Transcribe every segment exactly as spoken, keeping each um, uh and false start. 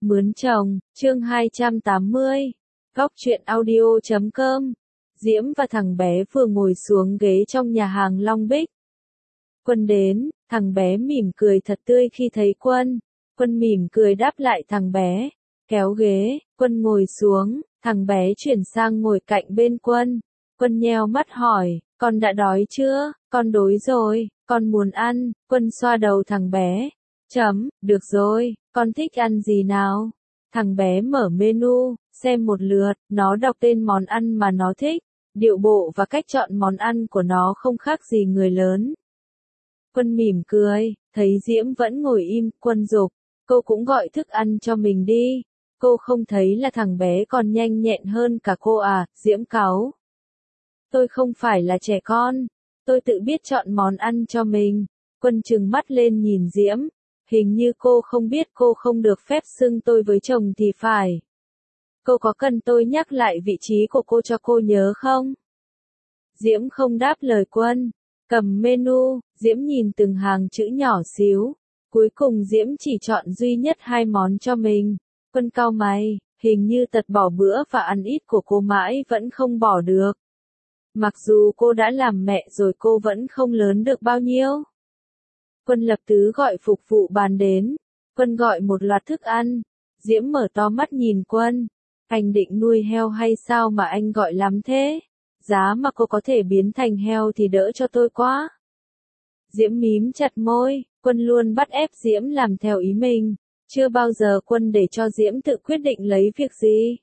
Mướn chồng, chương hai trăm tám mươi. Góc truyện audio chấm com. Diễm và thằng bé vừa ngồi xuống ghế trong nhà hàng Long Bích. Quân đến, thằng bé mỉm cười thật tươi khi thấy Quân. Quân mỉm cười đáp lại thằng bé. Kéo ghế, Quân ngồi xuống, thằng bé chuyển sang ngồi cạnh bên Quân. Quân nheo mắt hỏi, con đã đói chưa? Con đói rồi, con muốn ăn. Quân xoa đầu thằng bé. Chấm, được rồi, con thích ăn gì nào? Thằng bé mở menu, xem một lượt, nó đọc tên món ăn mà nó thích. Điệu bộ và cách chọn món ăn của nó không khác gì người lớn. Quân mỉm cười, thấy Diễm vẫn ngồi im, Quân giục, cô cũng gọi thức ăn cho mình đi. Cô không thấy là thằng bé còn nhanh nhẹn hơn cả cô à? Diễm cáu. Tôi không phải là trẻ con, tôi tự biết chọn món ăn cho mình. Quân trừng mắt lên nhìn Diễm. Hình như cô không biết cô không được phép xưng tôi với chồng thì phải. Cô có cần tôi nhắc lại vị trí của cô cho cô nhớ không? Diễm không đáp lời Quân. Cầm menu, Diễm nhìn từng hàng chữ nhỏ xíu. Cuối cùng Diễm chỉ chọn duy nhất hai món cho mình. Quân cau mày, hình như tật bỏ bữa và ăn ít của cô mãi vẫn không bỏ được. Mặc dù cô đã làm mẹ rồi cô vẫn không lớn được bao nhiêu. Quân lập tức gọi phục vụ bàn đến. Quân gọi một loạt thức ăn. Diễm mở to mắt nhìn Quân. Anh định nuôi heo hay sao mà anh gọi lắm thế? Giá mà cô có thể biến thành heo thì đỡ cho tôi quá. Diễm mím chặt môi. Quân luôn bắt ép Diễm làm theo ý mình. Chưa bao giờ Quân để cho Diễm tự quyết định lấy việc gì.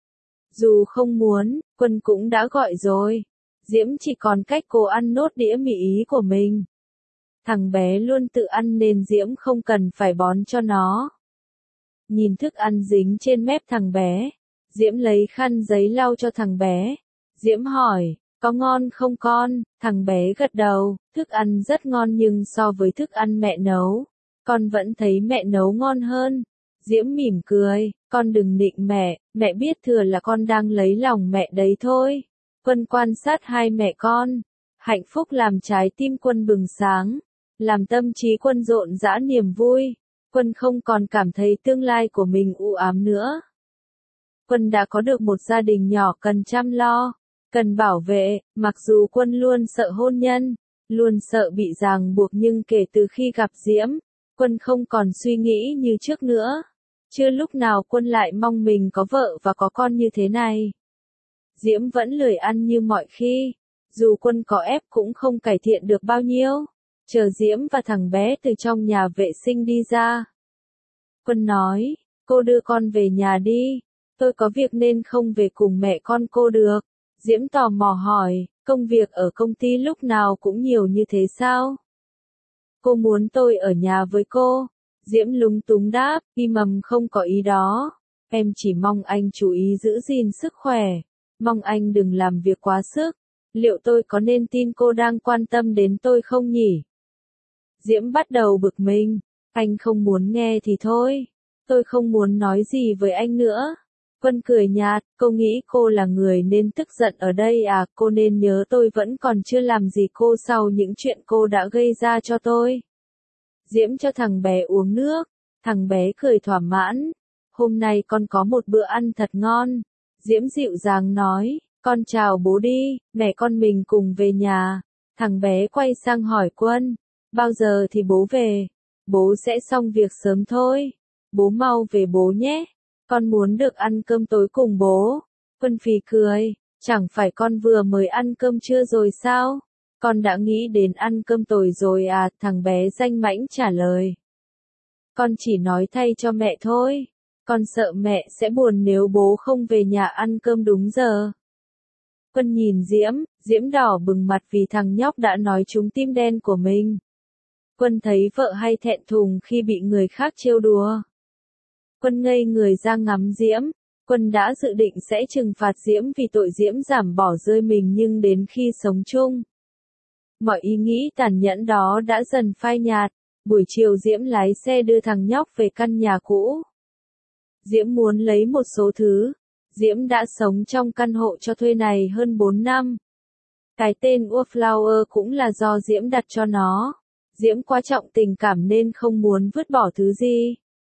Dù không muốn, Quân cũng đã gọi rồi. Diễm chỉ còn cách cô ăn nốt đĩa mì ý của mình. Thằng bé luôn tự ăn nên Diễm không cần phải bón cho nó. Nhìn thức ăn dính trên mép thằng bé, Diễm lấy khăn giấy lau cho thằng bé. Diễm hỏi, có ngon không con? Thằng bé gật đầu, thức ăn rất ngon nhưng so với thức ăn mẹ nấu, con vẫn thấy mẹ nấu ngon hơn. Diễm mỉm cười, con đừng nịnh mẹ, mẹ biết thừa là con đang lấy lòng mẹ đấy thôi. Quân quan sát hai mẹ con. Hạnh phúc làm trái tim Quân bừng sáng. Làm tâm trí Quân rộn rã niềm vui. Quân không còn cảm thấy tương lai của mình u ám nữa. Quân đã có được một gia đình nhỏ cần chăm lo, cần bảo vệ, mặc dù Quân luôn sợ hôn nhân, luôn sợ bị ràng buộc nhưng kể từ khi gặp Diễm, Quân không còn suy nghĩ như trước nữa. Chưa lúc nào Quân lại mong mình có vợ và có con như thế này. Diễm vẫn lười ăn như mọi khi, dù Quân có ép cũng không cải thiện được bao nhiêu. Chờ Diễm và thằng bé từ trong nhà vệ sinh đi ra. Quân nói, cô đưa con về nhà đi, tôi có việc nên không về cùng mẹ con cô được. Diễm tò mò hỏi, công việc ở công ty lúc nào cũng nhiều như thế sao? Cô muốn tôi ở nhà với cô? Diễm lúng túng đáp, y mầm không có ý đó. Em chỉ mong anh chú ý giữ gìn sức khỏe, mong anh đừng làm việc quá sức. Liệu tôi có nên tin cô đang quan tâm đến tôi không nhỉ? Diễm bắt đầu bực mình. Anh không muốn nghe thì thôi. Tôi không muốn nói gì với anh nữa. Quân cười nhạt, cô nghĩ cô là người nên tức giận ở đây à? Cô nên nhớ tôi vẫn còn chưa làm gì cô sau những chuyện cô đã gây ra cho tôi. Diễm cho thằng bé uống nước. Thằng bé cười thỏa mãn. Hôm nay con có một bữa ăn thật ngon. Diễm dịu dàng nói, con chào bố đi, mẹ con mình cùng về nhà. Thằng bé quay sang hỏi Quân, bao giờ thì bố về? Bố sẽ xong việc sớm thôi. Bố mau về bố nhé. Con muốn được ăn cơm tối cùng bố. Quân phì cười, chẳng phải con vừa mới ăn cơm trưa rồi sao? Con đã nghĩ đến ăn cơm tối rồi à? Thằng bé danh mãnh trả lời. Con chỉ nói thay cho mẹ thôi. Con sợ mẹ sẽ buồn nếu bố không về nhà ăn cơm đúng giờ. Quân nhìn Diễm, Diễm đỏ bừng mặt vì thằng nhóc đã nói trúng tim đen của mình. Quân thấy vợ hay thẹn thùng khi bị người khác trêu đùa. Quân ngây người ra ngắm Diễm. Quân đã dự định sẽ trừng phạt Diễm vì tội Diễm giảm bỏ rơi mình nhưng đến khi sống chung, mọi ý nghĩ tàn nhẫn đó đã dần phai nhạt. Buổi chiều Diễm lái xe đưa thằng nhóc về căn nhà cũ. Diễm muốn lấy một số thứ. Diễm đã sống trong căn hộ cho thuê này hơn bốn năm. Cái tên Wallflower cũng là do Diễm đặt cho nó. Diễm quá trọng tình cảm nên không muốn vứt bỏ thứ gì.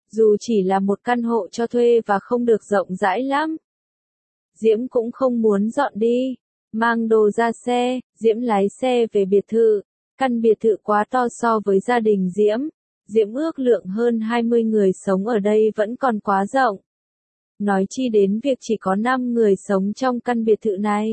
Dù chỉ là một căn hộ cho thuê và không được rộng rãi lắm. Diễm cũng không muốn dọn đi. Mang đồ ra xe, Diễm lái xe về biệt thự. Căn biệt thự quá to so với gia đình Diễm. Diễm ước lượng hơn hai mươi người sống ở đây vẫn còn quá rộng. Nói chi đến việc chỉ có năm người sống trong căn biệt thự này.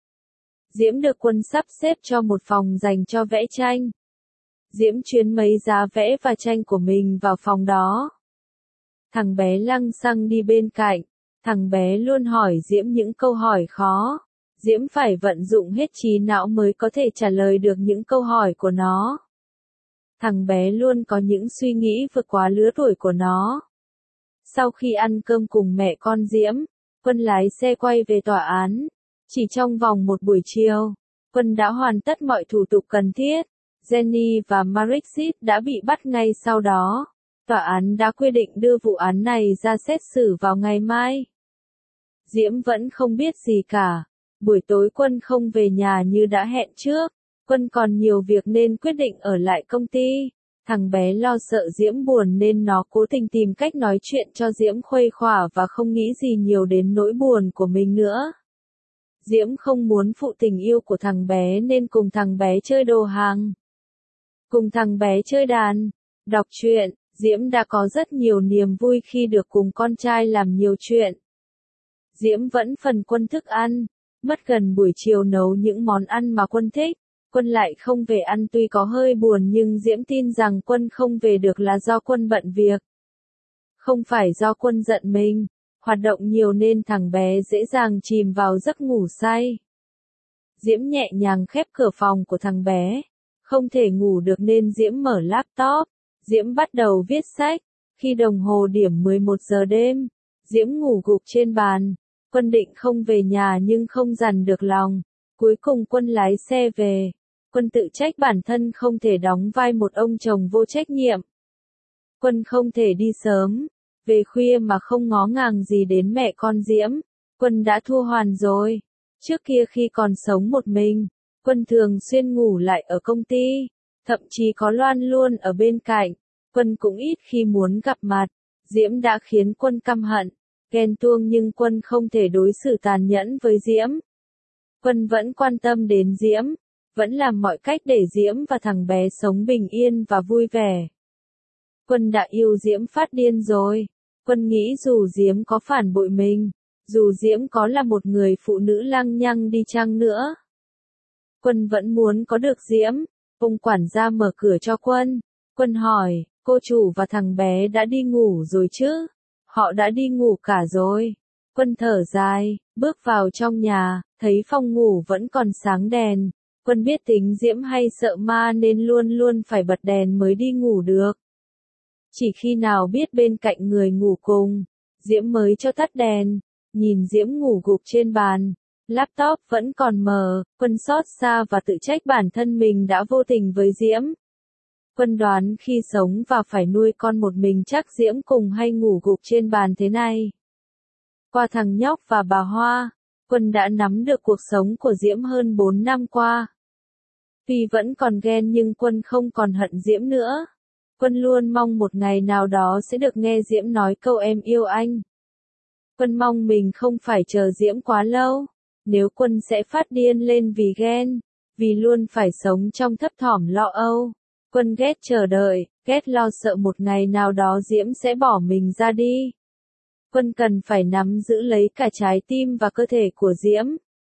Diễm được Quân sắp xếp cho một phòng dành cho vẽ tranh. Diễm chuyến mấy giá vẽ và tranh của mình vào phòng đó. Thằng bé lăng xăng đi bên cạnh. Thằng bé luôn hỏi Diễm những câu hỏi khó. Diễm phải vận dụng hết trí não mới có thể trả lời được những câu hỏi của nó. Thằng bé luôn có những suy nghĩ vượt quá lứa tuổi của nó. Sau khi ăn cơm cùng mẹ con Diễm, Quân lái xe quay về tòa án. Chỉ trong vòng một buổi chiều, Quân đã hoàn tất mọi thủ tục cần thiết. Jenny và Marixit đã bị bắt ngay sau đó. Tòa án đã quyết định đưa vụ án này ra xét xử vào ngày mai. Diễm vẫn không biết gì cả. Buổi tối Quân không về nhà như đã hẹn trước. Quân còn nhiều việc nên quyết định ở lại công ty. Thằng bé lo sợ Diễm buồn nên nó cố tình tìm cách nói chuyện cho Diễm khuây khỏa và không nghĩ gì nhiều đến nỗi buồn của mình nữa. Diễm không muốn phụ tình yêu của thằng bé nên cùng thằng bé chơi đồ hàng. Cùng thằng bé chơi đàn, đọc truyện, Diễm đã có rất nhiều niềm vui khi được cùng con trai làm nhiều chuyện. Diễm vẫn phần Quân thức ăn, mất gần buổi chiều nấu những món ăn mà Quân thích. Quân lại không về ăn tuy có hơi buồn nhưng Diễm tin rằng Quân không về được là do Quân bận việc. Không phải do Quân giận mình, hoạt động nhiều nên thằng bé dễ dàng chìm vào giấc ngủ say. Diễm nhẹ nhàng khép cửa phòng của thằng bé. Không thể ngủ được nên Diễm mở laptop. Diễm bắt đầu viết sách. Khi đồng hồ điểm mười một giờ đêm, Diễm ngủ gục trên bàn. Quân định không về nhà nhưng không dằn được lòng. Cuối cùng Quân lái xe về. Quân tự trách bản thân không thể đóng vai một ông chồng vô trách nhiệm. Quân không thể đi sớm, về khuya mà không ngó ngàng gì đến mẹ con Diễm. Quân đã thua hoàn rồi. Trước kia khi còn sống một mình, Quân thường xuyên ngủ lại ở công ty. Thậm chí có Loan luôn ở bên cạnh. Quân cũng ít khi muốn gặp mặt. Diễm đã khiến Quân căm hận, ghen tuông nhưng Quân không thể đối xử tàn nhẫn với Diễm. Quân vẫn quan tâm đến Diễm, vẫn làm mọi cách để Diễm và thằng bé sống bình yên và vui vẻ. Quân đã yêu Diễm phát điên rồi. Quân nghĩ dù Diễm có phản bội mình, dù Diễm có là một người phụ nữ lăng nhăng đi chăng nữa, Quân vẫn muốn có được Diễm. Ông quản gia mở cửa cho Quân. Quân hỏi, cô chủ và thằng bé đã đi ngủ rồi chứ? Họ đã đi ngủ cả rồi. Quân thở dài, bước vào trong nhà, thấy phòng ngủ vẫn còn sáng đèn. Quân biết tính Diễm hay sợ ma nên luôn luôn phải bật đèn mới đi ngủ được. Chỉ khi nào biết bên cạnh người ngủ cùng, Diễm mới cho tắt đèn. Nhìn Diễm ngủ gục trên bàn, laptop vẫn còn mở, Quân xót xa và tự trách bản thân mình đã vô tình với Diễm. Quân đoán khi sống và phải nuôi con một mình chắc Diễm cùng hay ngủ gục trên bàn thế này. Qua thằng nhóc và bà Hoa, Quân đã nắm được cuộc sống của Diễm hơn bốn năm qua. Tuy vẫn còn ghen nhưng Quân không còn hận Diễm nữa. Quân luôn mong một ngày nào đó sẽ được nghe Diễm nói câu em yêu anh. Quân mong mình không phải chờ Diễm quá lâu. Nếu Quân sẽ phát điên lên vì ghen, vì luôn phải sống trong thấp thỏm lo âu. Quân ghét chờ đợi, ghét lo sợ một ngày nào đó Diễm sẽ bỏ mình ra đi. Quân cần phải nắm giữ lấy cả trái tim và cơ thể của Diễm.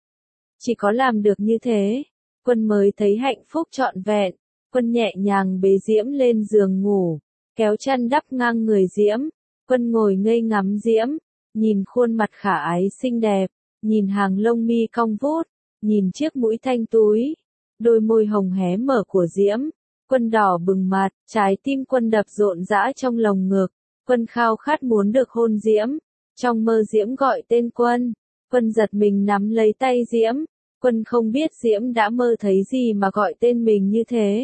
Chỉ có làm được như thế, Quân mới thấy hạnh phúc trọn vẹn. Quân nhẹ nhàng bế Diễm lên giường ngủ, kéo chăn đắp ngang người Diễm. Quân ngồi ngây ngắm Diễm, nhìn khuôn mặt khả ái xinh đẹp, nhìn hàng lông mi cong vút, nhìn chiếc mũi thanh túi, đôi môi hồng hé mở của Diễm. Quân đỏ bừng mặt, trái tim Quân đập rộn rã trong lồng ngực. Quân khao khát muốn được hôn Diễm. Trong mơ Diễm gọi tên Quân. Quân giật mình nắm lấy tay Diễm. Quân không biết Diễm đã mơ thấy gì mà gọi tên mình như thế.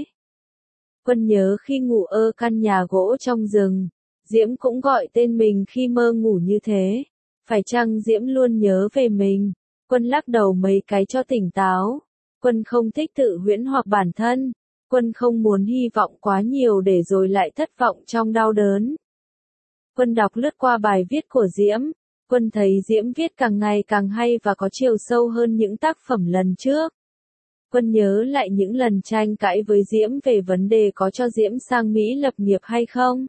Quân nhớ khi ngủ ở căn nhà gỗ trong rừng, Diễm cũng gọi tên mình khi mơ ngủ như thế. Phải chăng Diễm luôn nhớ về mình? Quân lắc đầu mấy cái cho tỉnh táo. Quân không thích tự huyễn hoặc bản thân. Quân không muốn hy vọng quá nhiều để rồi lại thất vọng trong đau đớn. Quân đọc lướt qua bài viết của Diễm. Quân thấy Diễm viết càng ngày càng hay và có chiều sâu hơn những tác phẩm lần trước. Quân nhớ lại những lần tranh cãi với Diễm về vấn đề có cho Diễm sang Mỹ lập nghiệp hay không.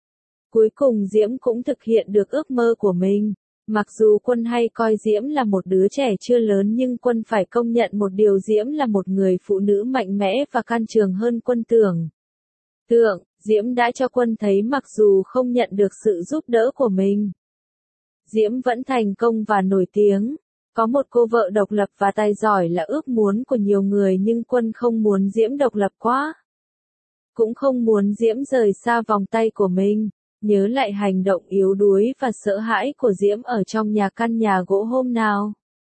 Cuối cùng Diễm cũng thực hiện được ước mơ của mình. Mặc dù Quân hay coi Diễm là một đứa trẻ chưa lớn nhưng Quân phải công nhận một điều, Diễm là một người phụ nữ mạnh mẽ và can trường hơn Quân tưởng. Tượng, Diễm đã cho Quân thấy mặc dù không nhận được sự giúp đỡ của mình, Diễm vẫn thành công và nổi tiếng. Có một cô vợ độc lập và tài giỏi là ước muốn của nhiều người nhưng Quân không muốn Diễm độc lập quá. Cũng không muốn Diễm rời xa vòng tay của mình. Nhớ lại hành động yếu đuối và sợ hãi của Diễm ở trong nhà căn nhà gỗ hôm nào.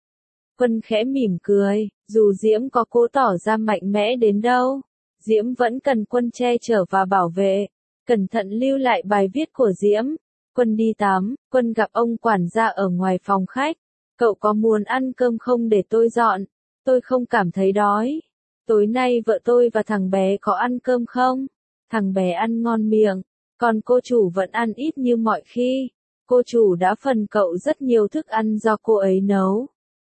Quân khẽ mỉm cười, dù Diễm có cố tỏ ra mạnh mẽ đến đâu, Diễm vẫn cần Quân che chở và bảo vệ. Cẩn thận lưu lại bài viết của Diễm. Quân đi tắm, Quân gặp ông quản gia ở ngoài phòng khách. Cậu có muốn ăn cơm không để tôi dọn? Tôi không cảm thấy đói. Tối nay vợ tôi và thằng bé có ăn cơm không? Thằng bé ăn ngon miệng. Còn cô chủ vẫn ăn ít như mọi khi. Cô chủ đã phần cậu rất nhiều thức ăn do cô ấy nấu.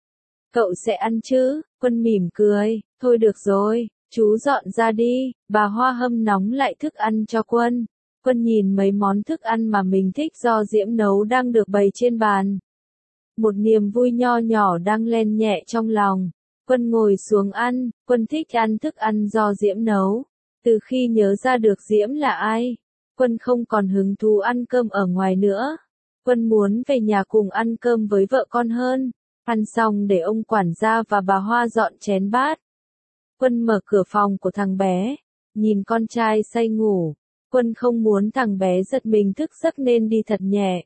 Cậu sẽ ăn chứ? Quân mỉm cười. Thôi được rồi, chú dọn ra đi. Bà Hoa hâm nóng lại thức ăn cho Quân. Quân nhìn mấy món thức ăn mà mình thích do Diễm nấu đang được bày trên bàn. Một niềm vui nho nhỏ đang len nhẹ trong lòng. Quân ngồi xuống ăn. Quân thích ăn thức ăn do Diễm nấu. Từ khi nhớ ra được Diễm là ai, Quân không còn hứng thú ăn cơm ở ngoài nữa. Quân muốn về nhà cùng ăn cơm với vợ con hơn. Ăn xong để ông quản gia và bà Hoa dọn chén bát. Quân mở cửa phòng của thằng bé. Nhìn con trai say ngủ. Quân không muốn thằng bé giật mình thức giấc nên đi thật nhẹ.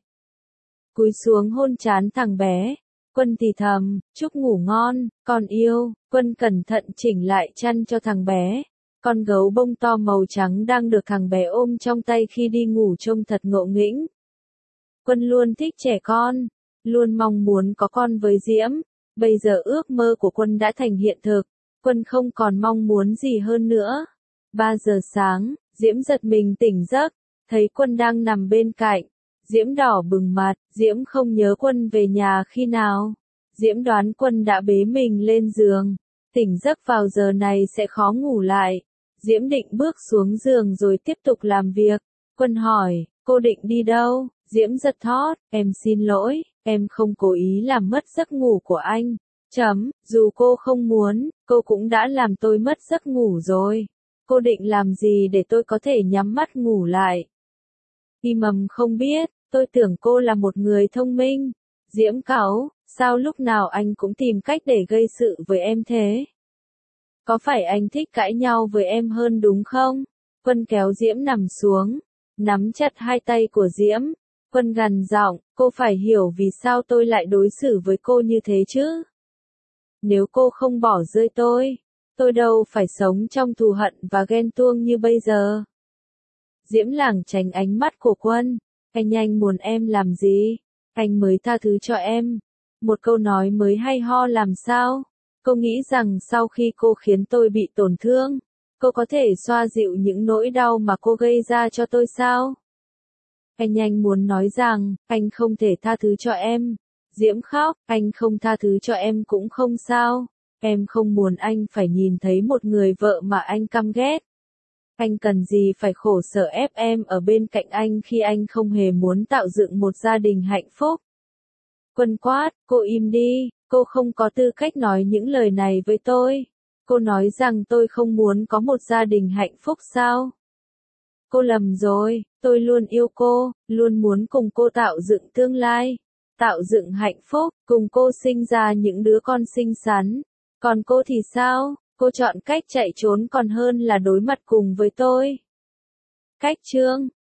Cúi xuống hôn trán thằng bé. Quân thì thầm, chúc ngủ ngon, con yêu. Quân cẩn thận chỉnh lại chăn cho thằng bé. Con gấu bông to màu trắng đang được thằng bé ôm trong tay khi đi ngủ trông thật ngộ nghĩnh. Quân luôn thích trẻ con, luôn mong muốn có con với Diễm. Bây giờ ước mơ của Quân đã thành hiện thực. Quân không còn mong muốn gì hơn nữa. ba giờ sáng, Diễm giật mình tỉnh giấc, thấy Quân đang nằm bên cạnh. Diễm đỏ bừng mặt, Diễm không nhớ Quân về nhà khi nào. Diễm đoán Quân đã bế mình lên giường. Tỉnh giấc vào giờ này sẽ khó ngủ lại. Diễm định bước xuống giường rồi tiếp tục làm việc. Quân hỏi, cô định đi đâu? Diễm giật thót, em xin lỗi, em không cố ý làm mất giấc ngủ của anh. Chấm, dù cô không muốn, cô cũng đã làm tôi mất giấc ngủ rồi. Cô định làm gì để tôi có thể nhắm mắt ngủ lại? Y mầm không biết, tôi tưởng cô là một người thông minh. Diễm cáu, sao lúc nào anh cũng tìm cách để gây sự với em thế? Có phải anh thích cãi nhau với em hơn đúng không? Quân kéo Diễm nằm xuống, nắm chặt hai tay của Diễm. Quân gằn giọng, cô phải hiểu vì sao tôi lại đối xử với cô như thế chứ? Nếu cô không bỏ rơi tôi, tôi đâu phải sống trong thù hận và ghen tuông như bây giờ. Diễm lảng tránh ánh mắt của Quân. Anh anh muốn em làm gì? Anh mới tha thứ cho em. Một câu nói mới hay ho làm sao? Cô nghĩ rằng sau khi cô khiến tôi bị tổn thương, cô có thể xoa dịu những nỗi đau mà cô gây ra cho tôi sao? Anh anh muốn nói rằng, anh không thể tha thứ cho em. Diễm khóc, anh không tha thứ cho em cũng không sao. Em không muốn anh phải nhìn thấy một người vợ mà anh căm ghét. Anh cần gì phải khổ sở ép em ở bên cạnh anh khi anh không hề muốn tạo dựng một gia đình hạnh phúc. Quân quát, cô im đi, cô không có tư cách nói những lời này với tôi. Cô nói rằng tôi không muốn có một gia đình hạnh phúc sao? Cô lầm rồi, tôi luôn yêu cô, luôn muốn cùng cô tạo dựng tương lai, tạo dựng hạnh phúc, cùng cô sinh ra những đứa con xinh xắn. Còn cô thì sao? Cô chọn cách chạy trốn còn hơn là đối mặt cùng với tôi. Cách chương